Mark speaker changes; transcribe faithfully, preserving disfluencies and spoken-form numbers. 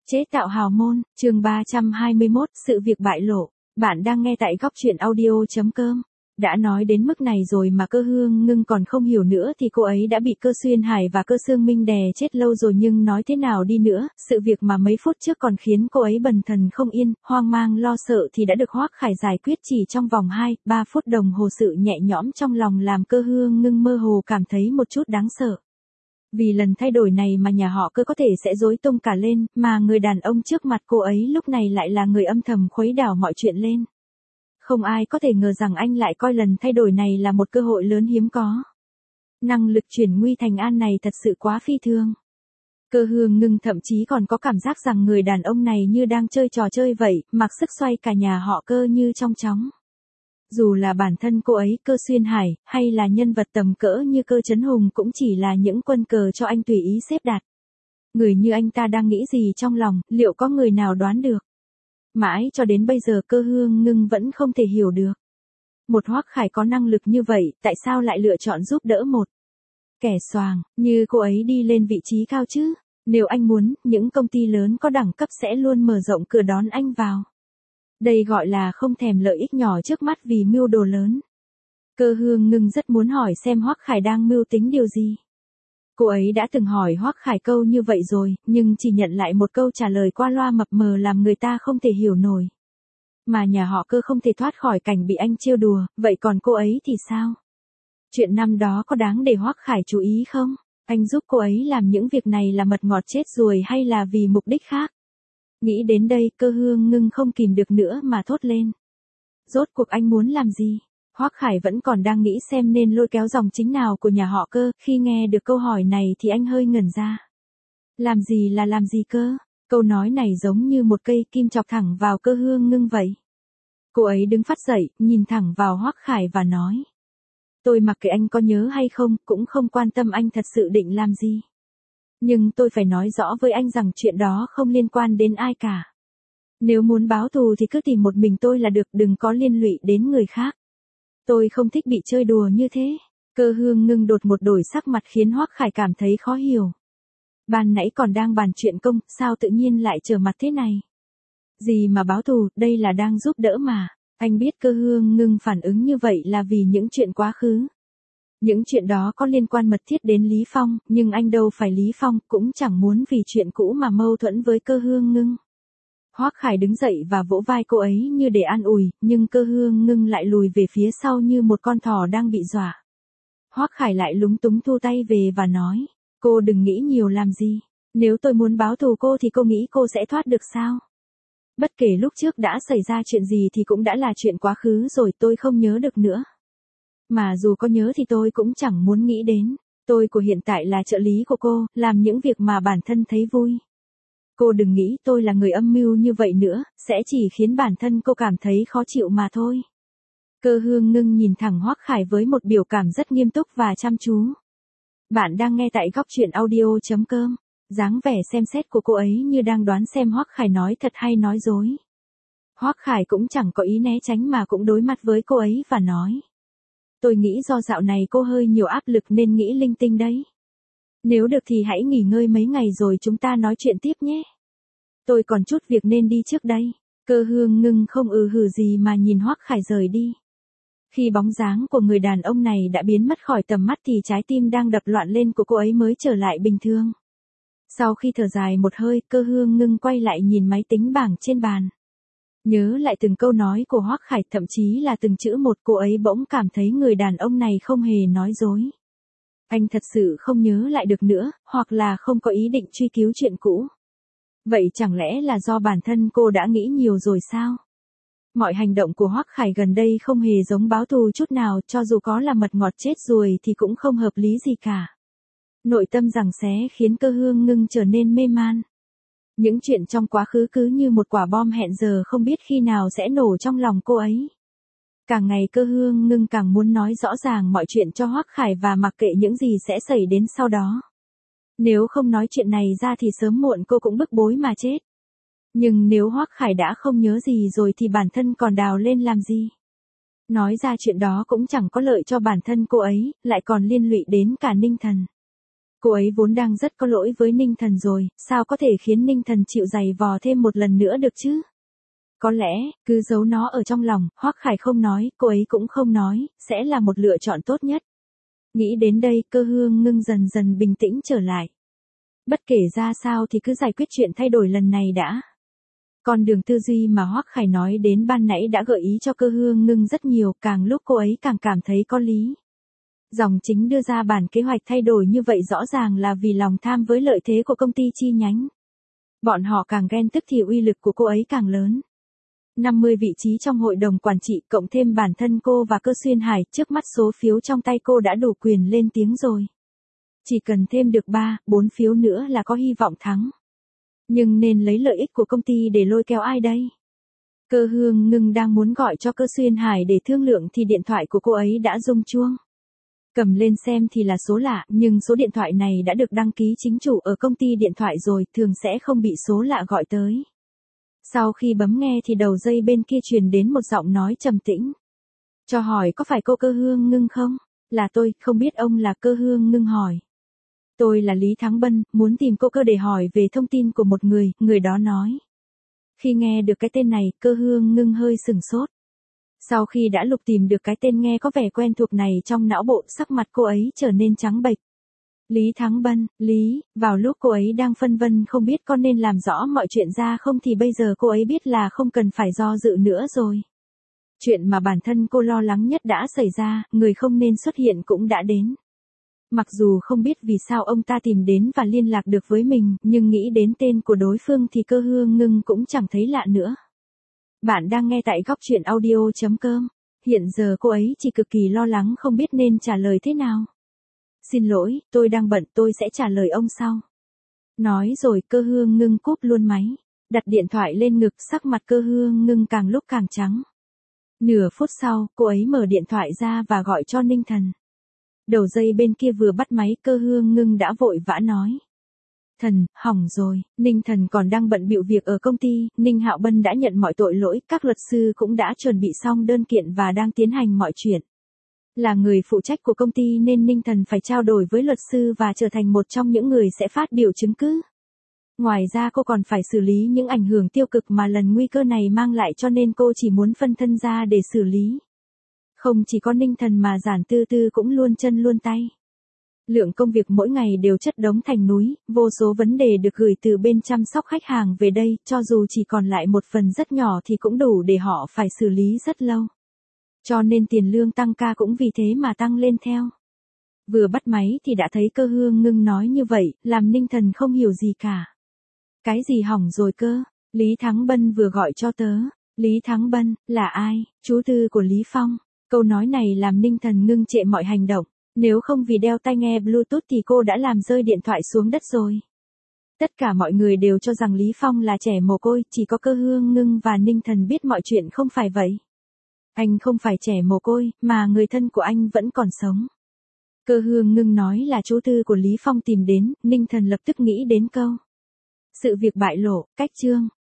Speaker 1: Chế tạo hào môn, chương ba trăm hai mươi mốt, sự việc bại lộ. Bạn đang nghe tại góc truyện audio chấm com. Đã nói đến mức này rồi mà Cơ Hương Ngưng còn không hiểu nữa thì cô ấy đã bị Cơ Xuyên Hải và Cơ Sương Minh đè chết lâu rồi, nhưng nói thế nào đi nữa, sự việc mà mấy phút trước còn khiến cô ấy bần thần không yên, hoang mang lo sợ thì đã được Hoắc Khải giải quyết chỉ trong vòng hai, ba phút đồng hồ. Sự nhẹ nhõm trong lòng làm Cơ Hương Ngưng mơ hồ cảm thấy một chút đáng sợ. Vì lần thay đổi này mà nhà họ Cơ có thể sẽ rối tung cả lên, mà người đàn ông trước mặt cô ấy lúc này lại là người âm thầm khuấy đảo mọi chuyện lên. Không ai có thể ngờ rằng anh lại coi lần thay đổi này là một cơ hội lớn hiếm có. Năng lực chuyển nguy thành an này thật sự quá phi thường. Cơ Hương Ngưng thậm chí còn có cảm giác rằng người đàn ông này như đang chơi trò chơi vậy, mặc sức xoay cả nhà họ Cơ như trong chóng. Dù là bản thân cô ấy, Cơ Xuyên Hải, hay là nhân vật tầm cỡ như Cơ Trấn Hùng cũng chỉ là những quân cờ cho anh tùy ý xếp đặt. Người như anh ta đang nghĩ gì trong lòng, liệu có người nào đoán được? Mãi cho đến bây giờ Cơ Hương Ngưng vẫn không thể hiểu được. Một Hoắc Khải có năng lực như vậy, tại sao lại lựa chọn giúp đỡ một kẻ xoàng như cô ấy đi lên vị trí cao chứ? Nếu anh muốn, những công ty lớn có đẳng cấp sẽ luôn mở rộng cửa đón anh vào. Đây gọi là không thèm lợi ích nhỏ trước mắt vì mưu đồ lớn. Cơ Hương Ngưng rất muốn hỏi xem Hoắc Khải đang mưu tính điều gì. Cô ấy đã từng hỏi Hoắc Khải câu như vậy rồi, nhưng chỉ nhận lại một câu trả lời qua loa mập mờ làm người ta không thể hiểu nổi. Mà nhà họ Cơ không thể thoát khỏi cảnh bị anh trêu đùa, vậy còn cô ấy thì sao? Chuyện năm đó có đáng để Hoắc Khải chú ý không? Anh giúp cô ấy làm những việc này là mật ngọt chết ruồi hay là vì mục đích khác? Nghĩ đến đây, Cơ Hương Ngưng không kìm được nữa mà thốt lên. Rốt cuộc anh muốn làm gì? Hoắc Khải vẫn còn đang nghĩ xem nên lôi kéo dòng chính nào của nhà họ Cơ, khi nghe được câu hỏi này thì anh hơi ngẩn ra. Làm gì là làm gì cơ? Câu nói này giống như một cây kim chọc thẳng vào Cơ Hương Ngưng vậy. Cô ấy đứng phát dậy, nhìn thẳng vào Hoắc Khải và nói. Tôi mặc kệ anh có nhớ hay không, cũng không quan tâm anh thật sự định làm gì. Nhưng tôi phải nói rõ với anh rằng chuyện đó không liên quan đến ai cả. Nếu muốn báo thù thì cứ tìm một mình tôi là được, đừng có liên lụy đến người khác. Tôi không thích bị chơi đùa như thế. Cơ Hương Ngưng đột một đổi sắc mặt khiến Hoắc Khải cảm thấy khó hiểu. Ban nãy còn đang bàn chuyện công, sao tự nhiên lại trở mặt thế này? Gì mà báo thù, đây là đang giúp đỡ mà. Anh biết Cơ Hương Ngưng phản ứng như vậy là vì những chuyện quá khứ. Những chuyện đó có liên quan mật thiết đến Lý Phong, nhưng anh đâu phải Lý Phong, cũng chẳng muốn vì chuyện cũ mà mâu thuẫn với Cơ Hương Ngưng. Hoắc Khải đứng dậy và vỗ vai cô ấy như để an ủi, nhưng Cơ Hương Ngưng lại lùi về phía sau như một con thỏ đang bị dọa. Hoắc Khải lại lúng túng thu tay về và nói, cô đừng nghĩ nhiều làm gì. Nếu tôi muốn báo thù cô thì cô nghĩ cô sẽ thoát được sao? Bất kể lúc trước đã xảy ra chuyện gì thì cũng đã là chuyện quá khứ rồi, tôi không nhớ được nữa. Mà dù có nhớ thì tôi cũng chẳng muốn nghĩ đến. Tôi của hiện tại là trợ lý của cô, làm những việc mà bản thân thấy vui. Cô đừng nghĩ tôi là người âm mưu như vậy nữa, sẽ chỉ khiến bản thân cô cảm thấy khó chịu mà thôi. Cơ Hương Ngưng nhìn thẳng Hoắc Khải với một biểu cảm rất nghiêm túc và chăm chú. Bạn đang nghe tại góc truyện audio chấm com. Dáng vẻ xem xét của cô ấy như đang đoán xem Hoắc Khải nói thật hay nói dối. Hoắc Khải cũng chẳng có ý né tránh mà cũng đối mặt với cô ấy và nói. Tôi nghĩ do dạo này cô hơi nhiều áp lực nên nghĩ linh tinh đấy. Nếu được thì hãy nghỉ ngơi mấy ngày rồi chúng ta nói chuyện tiếp nhé. Tôi còn chút việc nên đi trước đây. Cơ Hương Ngưng không ừ hừ gì mà nhìn Hoắc Khải rời đi. Khi bóng dáng của người đàn ông này đã biến mất khỏi tầm mắt thì trái tim đang đập loạn lên của cô ấy mới trở lại bình thường. Sau khi thở dài một hơi, Cơ Hương Ngưng quay lại nhìn máy tính bảng trên bàn. Nhớ lại từng câu nói của Hoắc Khải, thậm chí là từng chữ một, cô ấy bỗng cảm thấy người đàn ông này không hề nói dối. Anh thật sự không nhớ lại được nữa, hoặc là không có ý định truy cứu chuyện cũ. Vậy chẳng lẽ là do bản thân cô đã nghĩ nhiều rồi sao? Mọi hành động của Hoắc Khải gần đây không hề giống báo thù chút nào, cho dù có là mật ngọt chết ruồi thì cũng không hợp lý gì cả. Nội tâm giằng xé khiến Cơ Hương Ngưng trở nên mê man. Những chuyện trong quá khứ cứ như một quả bom hẹn giờ không biết khi nào sẽ nổ trong lòng cô ấy. Càng ngày Cơ Hương Ngưng càng muốn nói rõ ràng mọi chuyện cho Hoắc Khải và mặc kệ những gì sẽ xảy đến sau đó. Nếu không nói chuyện này ra thì sớm muộn cô cũng bức bối mà chết. Nhưng nếu Hoắc Khải đã không nhớ gì rồi thì bản thân còn đào lên làm gì? Nói ra chuyện đó cũng chẳng có lợi cho bản thân cô ấy, lại còn liên lụy đến cả Ninh Thần. Cô ấy vốn đang rất có lỗi với Ninh Thần rồi, sao có thể khiến Ninh Thần chịu giày vò thêm một lần nữa được chứ? Có lẽ, cứ giấu nó ở trong lòng, Hoắc Khải không nói, cô ấy cũng không nói, sẽ là một lựa chọn tốt nhất. Nghĩ đến đây, Cơ Hương Ngưng dần dần bình tĩnh trở lại. Bất kể ra sao thì cứ giải quyết chuyện thay đổi lần này đã. Con đường tư duy mà Hoắc Khải nói đến ban nãy đã gợi ý cho Cơ Hương Ngưng rất nhiều, càng lúc cô ấy càng cảm thấy có lý. Dòng Chính đưa ra bản kế hoạch thay đổi như vậy rõ ràng là vì lòng tham với lợi thế của công ty chi nhánh. Bọn họ càng ghen tức thì uy lực của cô ấy càng lớn. năm mươi vị trí trong hội đồng quản trị cộng thêm bản thân cô và Cơ Xuyên Hải, trước mắt số phiếu trong tay cô đã đủ quyền lên tiếng rồi. Chỉ cần thêm được ba, bốn phiếu nữa là có hy vọng thắng. Nhưng nên lấy lợi ích của công ty để lôi kéo ai đây? Cơ Hương Ngưng đang muốn gọi cho Cơ Xuyên Hải để thương lượng thì điện thoại của cô ấy đã rung chuông. Cầm lên xem thì là số lạ, nhưng số điện thoại này đã được đăng ký chính chủ ở công ty điện thoại rồi, thường sẽ không bị số lạ gọi tới. Sau khi bấm nghe thì đầu dây bên kia truyền đến một giọng nói trầm tĩnh. Cho hỏi có phải cô Cơ Hương Ngưng không? Là tôi, không biết ông là Cơ Hương Ngưng hỏi. Tôi là Lý Thắng Bân, muốn tìm cô Cơ để hỏi về thông tin của một người, người đó nói. Khi nghe được cái tên này, Cơ Hương Ngưng hơi sừng sốt. Sau khi đã lục tìm được cái tên nghe có vẻ quen thuộc này trong não bộ, sắc mặt cô ấy trở nên trắng bệch. Lý Thắng Bân, Lý, vào lúc cô ấy đang phân vân không biết có nên làm rõ mọi chuyện ra không thì bây giờ cô ấy biết là không cần phải do dự nữa rồi. Chuyện mà bản thân cô lo lắng nhất đã xảy ra, người không nên xuất hiện cũng đã đến. Mặc dù không biết vì sao ông ta tìm đến và liên lạc được với mình, nhưng nghĩ đến tên của đối phương thì Cơ Hương Ngưng cũng chẳng thấy lạ nữa. Bạn đang nghe tại góc truyện audio chấm com. Hiện giờ cô ấy chỉ cực kỳ lo lắng không biết nên trả lời thế nào. Xin lỗi, tôi đang bận, tôi sẽ trả lời ông sau. Nói rồi Cơ Hương Ngưng cúp luôn máy. Đặt điện thoại lên ngực, sắc mặt Cơ Hương Ngưng càng lúc càng trắng. Nửa phút sau, cô ấy mở điện thoại ra và gọi cho Ninh Thần. Đầu dây bên kia vừa bắt máy, Cơ Hương Ngưng đã vội vã nói. Thần, hỏng rồi, Ninh Thần còn đang bận bịu việc ở công ty, Ninh Hạo Bân đã nhận mọi tội lỗi, các luật sư cũng đã chuẩn bị xong đơn kiện và đang tiến hành mọi chuyện. Là người phụ trách của công ty nên Ninh Thần phải trao đổi với luật sư và trở thành một trong những người sẽ phát biểu chứng cứ. Ngoài ra cô còn phải xử lý những ảnh hưởng tiêu cực mà lần nguy cơ này mang lại cho nên cô chỉ muốn phân thân ra để xử lý. Không chỉ có Ninh Thần mà Giản Tư Tư cũng luôn chân luôn tay. Lượng công việc mỗi ngày đều chất đống thành núi, vô số vấn đề được gửi từ bên chăm sóc khách hàng về đây, cho dù chỉ còn lại một phần rất nhỏ thì cũng đủ để họ phải xử lý rất lâu. Cho nên tiền lương tăng ca cũng vì thế mà tăng lên theo. Vừa bắt máy thì đã thấy Cơ Hương Ngưng nói như vậy, làm Ninh Thần không hiểu gì cả. Cái gì hỏng rồi cơ? Lý Thắng Bân vừa gọi cho tớ. Lý Thắng Bân, là ai? Chú tư của Lý Phong. Câu nói này làm Ninh Thần ngưng trệ mọi hành động. Nếu không vì đeo tai nghe Bluetooth thì cô đã làm rơi điện thoại xuống đất rồi. Tất cả mọi người đều cho rằng Lý Phong là trẻ mồ côi, chỉ có Cơ Hương Ngưng và Ninh Thần biết mọi chuyện không phải vậy. Anh không phải trẻ mồ côi, mà người thân của anh vẫn còn sống. Cơ Hương Ngưng nói là chú tư của Lý Phong tìm đến, Ninh Thần lập tức nghĩ đến câu. Sự việc bại lộ, cách chương.